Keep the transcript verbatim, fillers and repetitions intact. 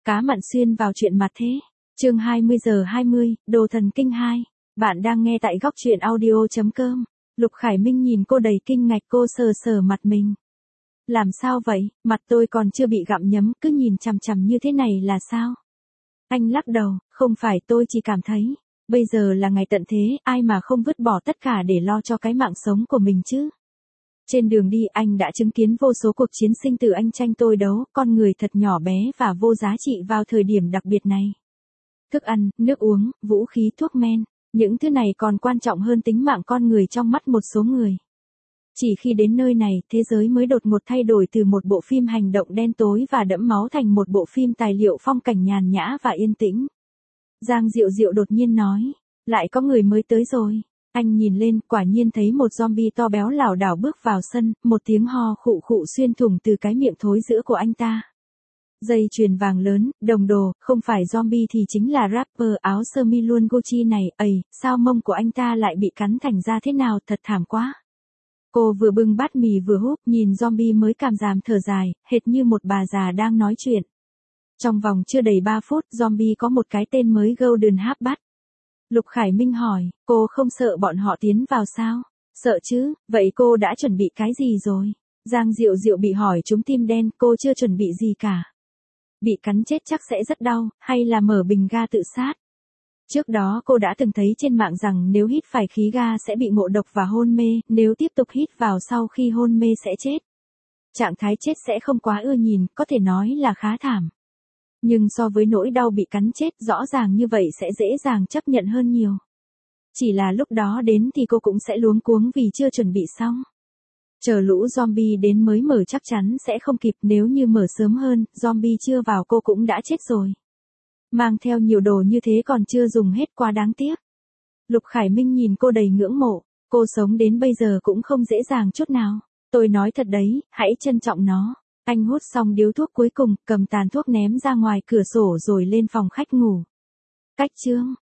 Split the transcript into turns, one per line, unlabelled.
Cá mặn xuyên vào chuyện mặt thế. Chương hai mươi giờ hai mươi, Đồ thần kinh hai. Bạn đang nghe tại góc truyện audio chấm com. Lục Khải Minh nhìn cô đầy kinh ngạc, cô sờ sờ mặt mình. Làm sao vậy, mặt tôi còn chưa bị gặm nhấm, cứ nhìn chằm chằm như thế này là sao? Anh lắc đầu, không phải, tôi chỉ cảm thấy, bây giờ là ngày tận thế, ai mà không vứt bỏ tất cả để lo cho cái mạng sống của mình chứ? Trên đường đi anh đã chứng kiến vô số cuộc chiến sinh tử anh tranh tôi đấu, con người thật nhỏ bé và vô giá trị vào thời điểm đặc biệt này. Thức ăn, nước uống, vũ khí, thuốc men, những thứ này còn quan trọng hơn tính mạng con người trong mắt một số người. Chỉ khi đến nơi này, thế giới mới đột ngột thay đổi từ một bộ phim hành động đen tối và đẫm máu thành một bộ phim tài liệu phong cảnh nhàn nhã và yên tĩnh. Giang Diệu Diệu đột nhiên nói, lại có người mới tới rồi. Anh nhìn lên, quả nhiên thấy một zombie to béo lảo đảo bước vào sân, một tiếng ho khụ khụ xuyên thủng từ cái miệng thối giữa của anh ta. Dây chuyền vàng lớn, đồng đồ, không phải zombie thì chính là rapper áo sơ mi luôn Gucci này, ầy, sao mông của anh ta lại bị cắn thành ra thế nào, thật thảm quá. Cô vừa bưng bát mì vừa húp, nhìn zombie mới cảm giảm thở dài, hệt như một bà già đang nói chuyện. Trong vòng chưa đầy ba phút, zombie có một cái tên mới Golden Half-Bat. Lục Khải Minh hỏi, cô không sợ bọn họ tiến vào sao? Sợ chứ, vậy cô đã chuẩn bị cái gì rồi? Giang Diệu Diệu bị hỏi trúng tim đen, cô chưa chuẩn bị gì cả. Bị cắn chết chắc sẽ rất đau, hay là mở bình ga tự sát? Trước đó cô đã từng thấy trên mạng rằng nếu hít phải khí ga sẽ bị ngộ độc và hôn mê, nếu tiếp tục hít vào sau khi hôn mê sẽ chết. Trạng thái chết sẽ không quá ưa nhìn, có thể nói là khá thảm. Nhưng so với nỗi đau bị cắn chết, rõ ràng như vậy sẽ dễ dàng chấp nhận hơn nhiều. Chỉ là lúc đó đến thì cô cũng sẽ luống cuống vì chưa chuẩn bị xong. Chờ lũ zombie đến mới mở chắc chắn sẽ không kịp, nếu như mở sớm hơn, zombie chưa vào cô cũng đã chết rồi. Mang theo nhiều đồ như thế còn chưa dùng hết, quá đáng tiếc. Lục Khải Minh nhìn cô đầy ngưỡng mộ, cô sống đến bây giờ cũng không dễ dàng chút nào. Tôi nói thật đấy, hãy trân trọng nó. Anh hút xong điếu thuốc cuối cùng, cầm tàn thuốc ném ra ngoài cửa sổ rồi lên phòng khách ngủ. Cách chương